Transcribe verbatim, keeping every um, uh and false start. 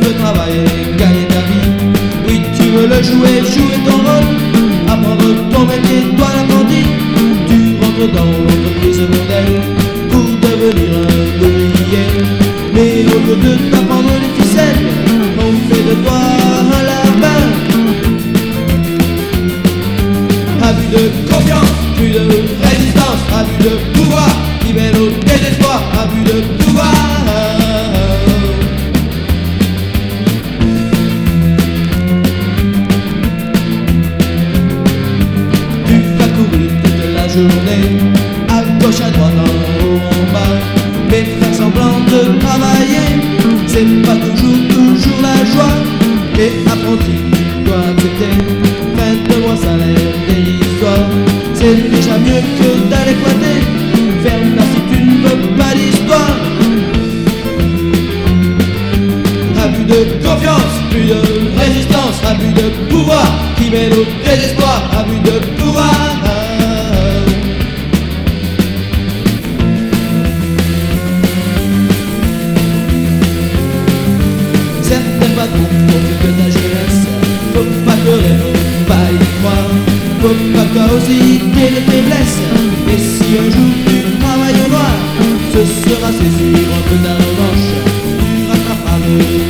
veux travailler, gagner ta vie. Oui, tu veux le jouer, jouer ton rôle, apprendre ton métier, toi l'apprenti. Tu rentres dans l'entreprise modèle pour devenir un ouvrier. Mais au lieu de t'apprendre les ficelles, on fait de toi un lapin. Abus de confiance, plus de résistance, abus de pouvoir qui mène au désespoir, abus de pouvoir. Tu vas courir toute la journée, à gauche, à droite, en haut, en bas, mais faire semblant de travailler, c'est pas toujours, toujours la joie. Et apprenti, tu dois accepter fin de mois salaire dérisoire. C'est déjà mieux que d'aller pointer. Ferme-la si tu ne veux pas l'histoire. Abus de confiance, plus de résistance, abus de pouvoir qui mène au désespoir, abus de pouvoir. Certains patrons profitent de ta jeunesse. Faut pas te rêver, pas y croire. Faut pas toi aussi t'aies les faiblesses. Et si un jour tu travailles au noir, ce sera c'est sûr un peu ta revanche. Tu rattraperas le